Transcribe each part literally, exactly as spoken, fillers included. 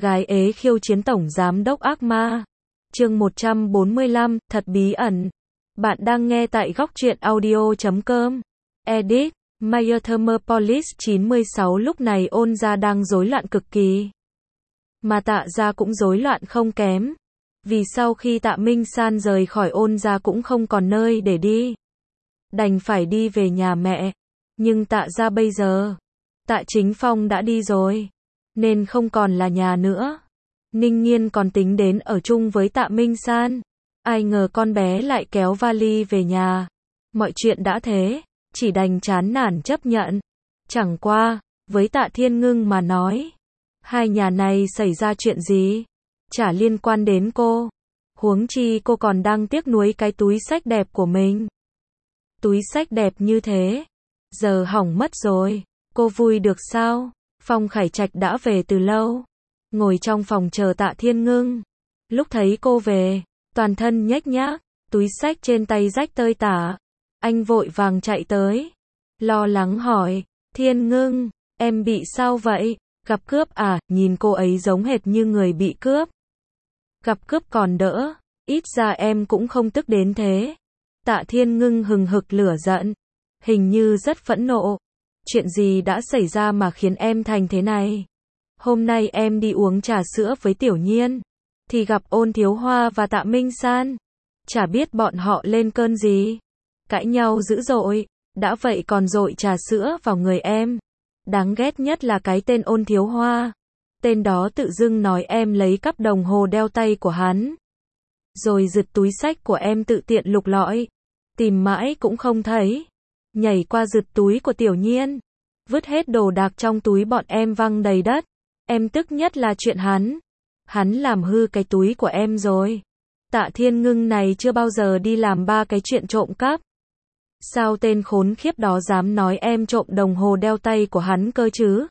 Gái ế khiêu chiến tổng giám đốc ác ma. Chương một trăm bốn mươi lăm, thật bí ẩn. Bạn đang nghe tại góc truyện audio chấm com. Edit, Mayor Thermopolis chín mươi sáu. Lúc này Ôn gia đang rối loạn cực kỳ. Mà Tạ gia cũng rối loạn không kém. Vì sau khi Tạ Minh San rời khỏi Ôn gia cũng không còn nơi để đi. Đành phải đi về nhà mẹ. Nhưng Tạ gia bây giờ, Tạ Chính Phong đã đi rồi, nên không còn là nhà nữa. Ninh Nghiên còn tính đến ở chung với Tạ Minh San. Ai ngờ con bé lại kéo vali về nhà. Mọi chuyện đã thế, chỉ đành chán nản chấp nhận. Chẳng qua, với Tạ Thiên Ngưng mà nói, hai nhà này xảy ra chuyện gì, chả liên quan đến cô. Huống chi cô còn đang tiếc nuối cái túi xách đẹp của mình. Túi xách đẹp như thế, giờ hỏng mất rồi, cô vui được sao? Phong Khải Trạch đã về từ lâu, ngồi trong phòng chờ Tạ Thiên Ngưng. Lúc thấy cô về, toàn thân nhếch nhác, túi xách trên tay rách tơi tả. Anh vội vàng chạy tới, lo lắng hỏi, Thiên Ngưng, em bị sao vậy? Gặp cướp à? Nhìn cô ấy giống hệt như người bị cướp. Gặp cướp còn đỡ, ít ra em cũng không tức đến thế. Tạ Thiên Ngưng hừng hực lửa giận, hình như rất phẫn nộ. Chuyện gì đã xảy ra mà khiến em thành thế này? Hôm nay em đi uống trà sữa với Tiểu Nhiên, thì gặp Ôn Thiếu Hoa và Tạ Minh San. Chả biết bọn họ lên cơn gì, cãi nhau dữ dội, đã vậy còn dội trà sữa vào người em. Đáng ghét nhất là cái tên Ôn Thiếu Hoa. Tên đó tự dưng nói em lấy cắp đồng hồ đeo tay của hắn, rồi giật túi xách của em tự tiện lục lọi, tìm mãi cũng không thấy. Nhảy qua giật túi của Tiểu Nhiên, vứt hết đồ đạc trong túi bọn em văng đầy đất. Em tức nhất là chuyện hắn. Hắn làm hư cái túi của em rồi. Tạ Thiên Ngưng này chưa bao giờ đi làm ba cái chuyện trộm cắp. Sao tên khốn khiếp đó dám nói em trộm đồng hồ đeo tay của hắn cơ chứ?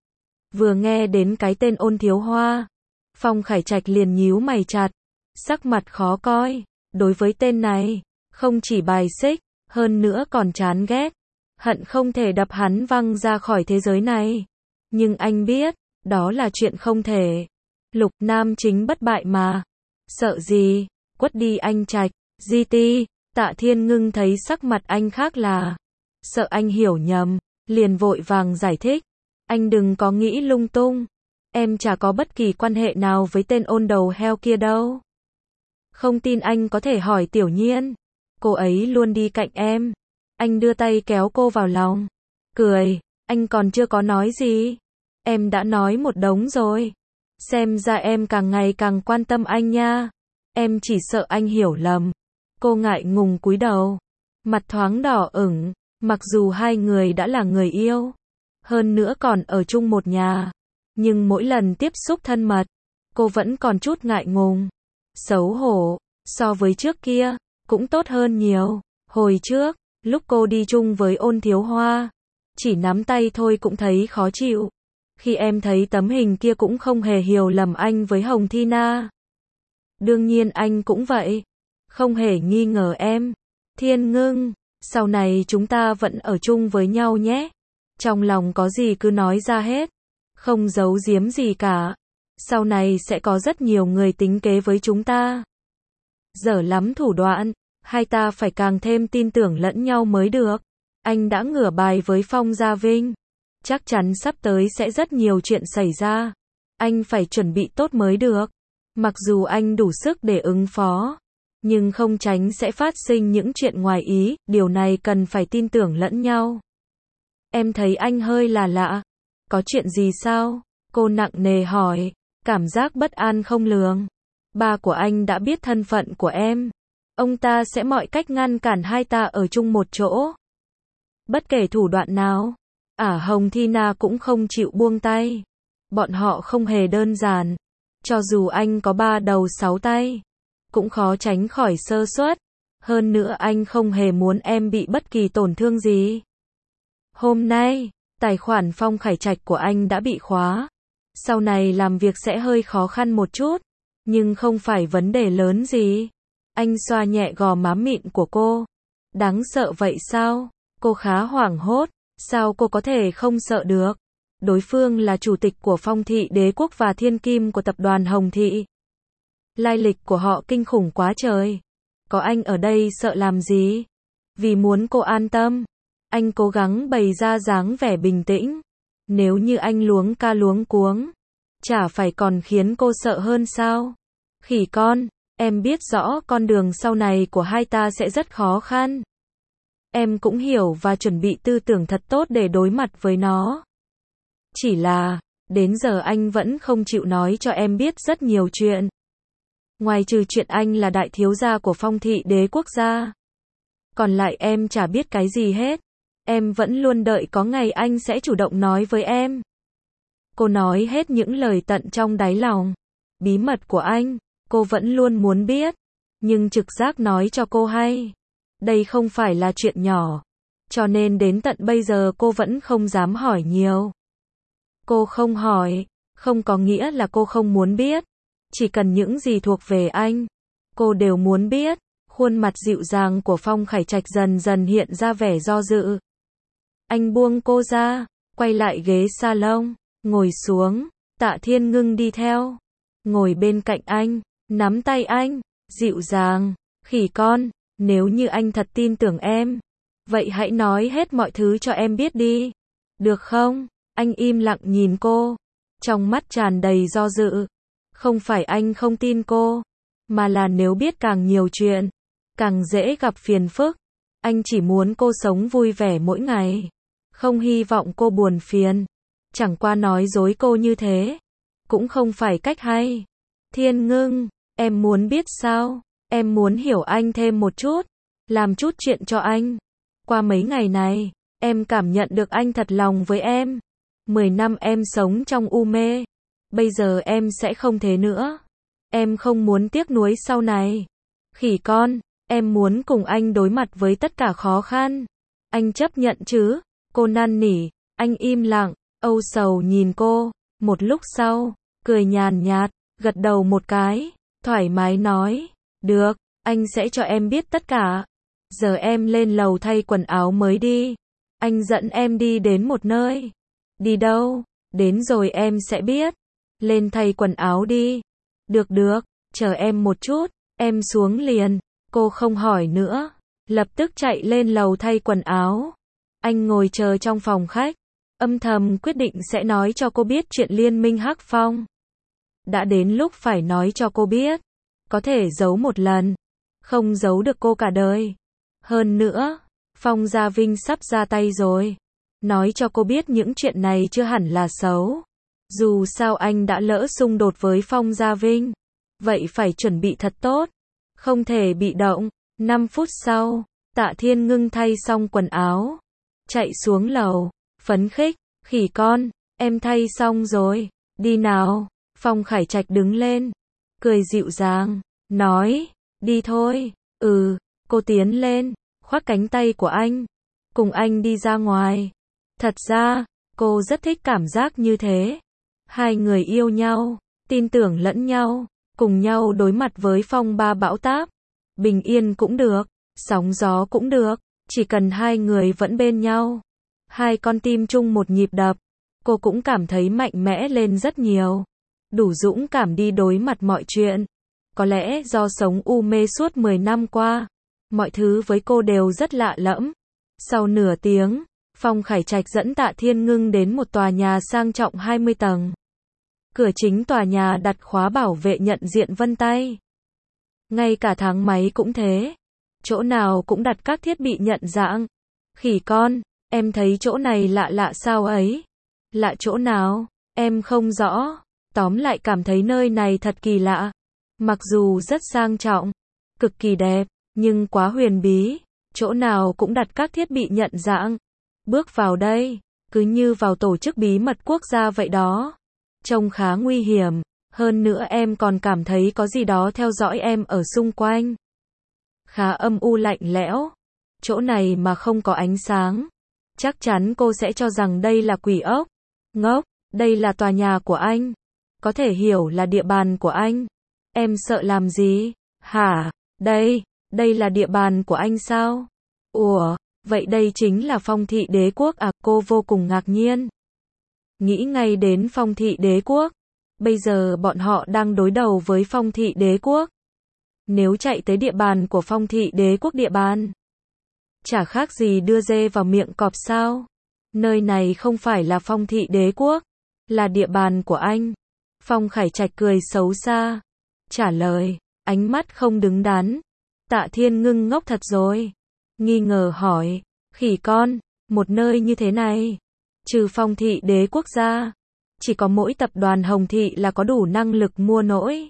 Vừa nghe đến cái tên Ôn Thiếu Hoa, Phong Khải Trạch liền nhíu mày chặt, sắc mặt khó coi. Đối với tên này, không chỉ bài xích, hơn nữa còn chán ghét, hận không thể đập hắn văng ra khỏi thế giới này. Nhưng anh biết, đó là chuyện không thể. Lục nam chính bất bại mà. Sợ gì, quất đi anh Trạch. giê tê, Tạ Thiên Ngưng thấy sắc mặt anh khác là, sợ anh hiểu nhầm, liền vội vàng giải thích. Anh đừng có nghĩ lung tung. Em chả có bất kỳ quan hệ nào với tên ôn đầu heo kia đâu. Không tin anh có thể hỏi Tiểu Nhiên. Cô ấy luôn đi cạnh em. Anh đưa tay kéo cô vào lòng, cười, anh còn chưa có nói gì. Em đã nói một đống rồi. Xem ra em càng ngày càng quan tâm anh nha. Em chỉ sợ anh hiểu lầm. Cô ngại ngùng cúi đầu, mặt thoáng đỏ ửng, mặc dù hai người đã là người yêu, hơn nữa còn ở chung một nhà, nhưng mỗi lần tiếp xúc thân mật, cô vẫn còn chút ngại ngùng, xấu hổ. So với trước kia, cũng tốt hơn nhiều. Hồi trước, lúc cô đi chung với Ôn Thiếu Hoa, chỉ nắm tay thôi cũng thấy khó chịu. Khi em thấy tấm hình kia cũng không hề hiểu lầm anh với Hồng Thi Na. Đương nhiên anh cũng vậy, không hề nghi ngờ em. Thiên Ngưng, sau này chúng ta vẫn ở chung với nhau nhé. Trong lòng có gì cứ nói ra hết, không giấu giếm gì cả. Sau này sẽ có rất nhiều người tính kế với chúng ta. Dở lắm thủ đoạn, hai ta phải càng thêm tin tưởng lẫn nhau mới được. Anh đã ngửa bài với Phong Gia Vinh, chắc chắn sắp tới sẽ rất nhiều chuyện xảy ra. Anh phải chuẩn bị tốt mới được. Mặc dù anh đủ sức để ứng phó, nhưng không tránh sẽ phát sinh những chuyện ngoài ý, điều này cần phải tin tưởng lẫn nhau. Em thấy anh hơi là lạ. Có chuyện gì sao? Cô nặng nề hỏi, cảm giác bất an không lường. Ba của anh đã biết thân phận của em. Ông ta sẽ mọi cách ngăn cản hai ta ở chung một chỗ. Bất kể thủ đoạn nào. Ả Hồng Thi Na cũng không chịu buông tay. Bọn họ không hề đơn giản. Cho dù anh có ba đầu sáu tay, cũng khó tránh khỏi sơ suất. Hơn nữa anh không hề muốn em bị bất kỳ tổn thương gì. Hôm nay, tài khoản Phong Khải Trạch của anh đã bị khóa. Sau này làm việc sẽ hơi khó khăn một chút, nhưng không phải vấn đề lớn gì. Anh xoa nhẹ gò má mịn của cô. Đáng sợ vậy sao? Cô khá hoảng hốt. Sao cô có thể không sợ được? Đối phương là chủ tịch của Phong thị đế quốc và thiên kim của tập đoàn Hồng thị. Lai lịch của họ kinh khủng quá trời. Có anh ở đây sợ làm gì? Vì muốn cô an tâm, anh cố gắng bày ra dáng vẻ bình tĩnh. Nếu như anh luống ca luống cuống, chả phải còn khiến cô sợ hơn sao? Khỉ con, em biết rõ con đường sau này của hai ta sẽ rất khó khăn. Em cũng hiểu và chuẩn bị tư tưởng thật tốt để đối mặt với nó. Chỉ là, đến giờ anh vẫn không chịu nói cho em biết rất nhiều chuyện. Ngoài trừ chuyện anh là đại thiếu gia của Phong thị đế quốc gia. Còn lại em chả biết cái gì hết. Em vẫn luôn đợi có ngày anh sẽ chủ động nói với em. Cô nói hết những lời tận trong đáy lòng. Bí mật của anh, cô vẫn luôn muốn biết. Nhưng trực giác nói cho cô hay. Đây không phải là chuyện nhỏ. Cho nên đến tận bây giờ cô vẫn không dám hỏi nhiều. Cô không hỏi, không có nghĩa là cô không muốn biết. Chỉ cần những gì thuộc về anh, cô đều muốn biết. Khuôn mặt dịu dàng của Phong Khải Trạch dần dần hiện ra vẻ do dự. Anh buông cô ra, quay lại ghế salon, ngồi xuống. Tạ Thiên Ngưng đi theo, ngồi bên cạnh anh, nắm tay anh, dịu dàng. Khỉ con, nếu như anh thật tin tưởng em, vậy hãy nói hết mọi thứ cho em biết đi. Được không? Anh im lặng nhìn cô, trong mắt tràn đầy do dự. Không phải anh không tin cô, mà là nếu biết càng nhiều chuyện, càng dễ gặp phiền phức. Anh chỉ muốn cô sống vui vẻ mỗi ngày, không hy vọng cô buồn phiền. Chẳng qua nói dối cô như thế, cũng không phải cách hay. Thiên Ngưng, em muốn biết sao? Em muốn hiểu anh thêm một chút, làm chút chuyện cho anh. Qua mấy ngày này, em cảm nhận được anh thật lòng với em. Mười năm em sống trong u mê, bây giờ em sẽ không thế nữa. Em không muốn tiếc nuối sau này. Khỉ con, em muốn cùng anh đối mặt với tất cả khó khăn. Anh chấp nhận chứ? Cô năn nỉ. Anh im lặng, âu sầu nhìn cô. Một lúc sau, cười nhàn nhạt, gật đầu một cái, thoải mái nói. Được, anh sẽ cho em biết tất cả. Giờ em lên lầu thay quần áo mới đi. Anh dẫn em đi đến một nơi. Đi đâu? Đến rồi em sẽ biết. Lên thay quần áo đi. Được được, chờ em một chút, em xuống liền. Cô không hỏi nữa, lập tức chạy lên lầu thay quần áo. Anh ngồi chờ trong phòng khách, âm thầm quyết định sẽ nói cho cô biết chuyện liên minh Hắc Phong. Đã đến lúc phải nói cho cô biết. Có thể giấu một lần, không giấu được cô cả đời. Hơn nữa, Phong Gia Vinh sắp ra tay rồi. Nói cho cô biết những chuyện này chưa hẳn là xấu. Dù sao anh đã lỡ xung đột với Phong Gia Vinh, vậy phải chuẩn bị thật tốt, không thể bị động. Năm phút sau, Tạ Thiên Ngưng thay xong quần áo, chạy xuống lầu, phấn khích. Khỉ con, em thay xong rồi, đi nào. Phong Khải Trạch đứng lên, cười dịu dàng, nói, đi thôi. Ừ, cô tiến lên, khoác cánh tay của anh, cùng anh đi ra ngoài. Thật ra, cô rất thích cảm giác như thế. Hai người yêu nhau, tin tưởng lẫn nhau, cùng nhau đối mặt với phong ba bão táp. Bình yên cũng được, sóng gió cũng được, chỉ cần hai người vẫn bên nhau. Hai con tim chung một nhịp đập, cô cũng cảm thấy mạnh mẽ lên rất nhiều. Đủ dũng cảm đi đối mặt mọi chuyện. Có lẽ do sống u mê suốt mười năm qua, mọi thứ với cô đều rất lạ lẫm. Sau nửa tiếng, Phong Khải Trạch dẫn Tạ Thiên Ngưng đến một tòa nhà sang trọng hai mươi tầng. Cửa chính tòa nhà đặt khóa bảo vệ nhận diện vân tay. Ngay cả thang máy cũng thế. Chỗ nào cũng đặt các thiết bị nhận dạng. Khỉ con, em thấy chỗ này lạ lạ sao ấy? Lạ chỗ nào? Em không rõ. Tóm lại cảm thấy nơi này thật kỳ lạ. Mặc dù rất sang trọng, cực kỳ đẹp, nhưng quá huyền bí. Chỗ nào cũng đặt các thiết bị nhận dạng. Bước vào đây, cứ như vào tổ chức bí mật quốc gia vậy đó. Trông khá nguy hiểm, hơn nữa em còn cảm thấy có gì đó theo dõi em ở xung quanh. Khá âm u lạnh lẽo. Chỗ này mà không có ánh sáng, chắc chắn cô sẽ cho rằng đây là quỷ ốc. Ngốc, đây là tòa nhà của anh. Có thể hiểu là địa bàn của anh. Em sợ làm gì? Hả? Đây, đây là địa bàn của anh sao? Ủa, vậy đây chính là Phong thị đế quốc à? Cô vô cùng ngạc nhiên. nghĩ ngay đến Phong thị đế quốc. Bây giờ bọn họ đang đối đầu với Phong thị đế quốc. Nếu chạy tới địa bàn của Phong thị đế quốc địa bàn, chả khác gì đưa dê vào miệng cọp sao. Nơi này không phải là Phong thị đế quốc, là địa bàn của anh. Phong Khải Trạch cười xấu xa, trả lời, ánh mắt không đứng đắn. Tạ Thiên Ngưng ngốc thật rồi. Nghi ngờ hỏi, khỉ con, một nơi như thế này, trừ Phong thị đế quốc gia, chỉ có mỗi tập đoàn Hồng thị là có đủ năng lực mua nổi.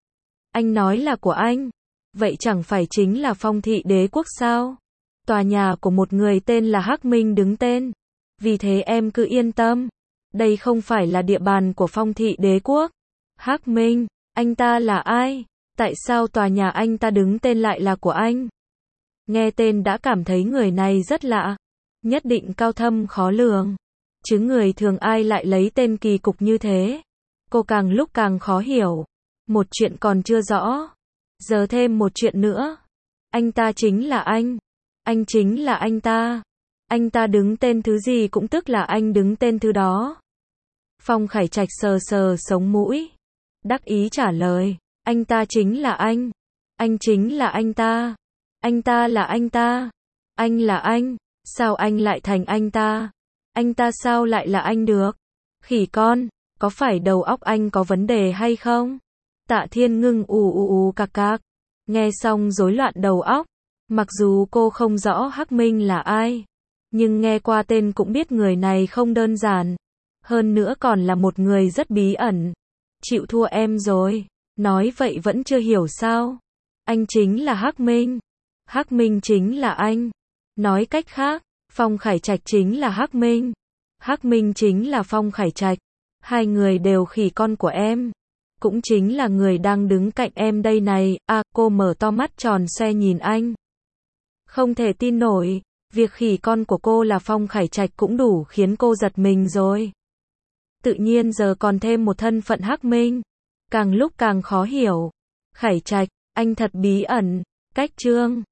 Anh nói là của anh, vậy chẳng phải chính là Phong thị đế quốc sao? Tòa nhà của một người tên là Hắc Minh đứng tên. Vì thế em cứ yên tâm, đây không phải là địa bàn của Phong thị đế quốc. Hắc Minh, anh ta là ai? Tại sao tòa nhà anh ta đứng tên lại là của anh? Nghe tên đã cảm thấy người này rất lạ, nhất định cao thâm khó lường. Chứ người thường ai lại lấy tên kỳ cục như thế? Cô càng lúc càng khó hiểu. Một chuyện còn chưa rõ, giờ thêm một chuyện nữa. Anh ta chính là anh. Anh chính là anh ta. Anh ta đứng tên thứ gì cũng tức là anh đứng tên thứ đó. Phong Khải Trạch sờ sờ sống mũi, đắc ý trả lời, anh ta chính là anh. Anh chính là anh ta. Anh ta là anh ta. Anh là anh. Sao anh lại thành anh ta? Anh ta sao lại là anh được? Khỉ con, có phải đầu óc anh có vấn đề hay không? Tạ Thiên Ngưng ù ù ù cạc cạc. Nghe xong rối loạn đầu óc. Mặc dù cô không rõ Hắc Minh là ai, nhưng nghe qua tên cũng biết người này không đơn giản. Hơn nữa còn là một người rất bí ẩn. Chịu thua em rồi. Nói vậy vẫn chưa hiểu sao? Anh chính là Hắc Minh. Hắc Minh chính là anh. Nói cách khác, Phong Khải Trạch chính là Hắc Minh. Hắc Minh chính là Phong Khải Trạch. Hai người đều khỉ con của em. Cũng chính là người đang đứng cạnh em đây này. À, cô mở to mắt tròn xoe nhìn anh. Không thể tin nổi, việc khỉ con của cô là Phong Khải Trạch cũng đủ khiến cô giật mình rồi. Tự nhiên giờ còn thêm một thân phận Hắc Minh. Càng lúc càng khó hiểu. Khải Trạch, anh thật bí ẩn. Cách chương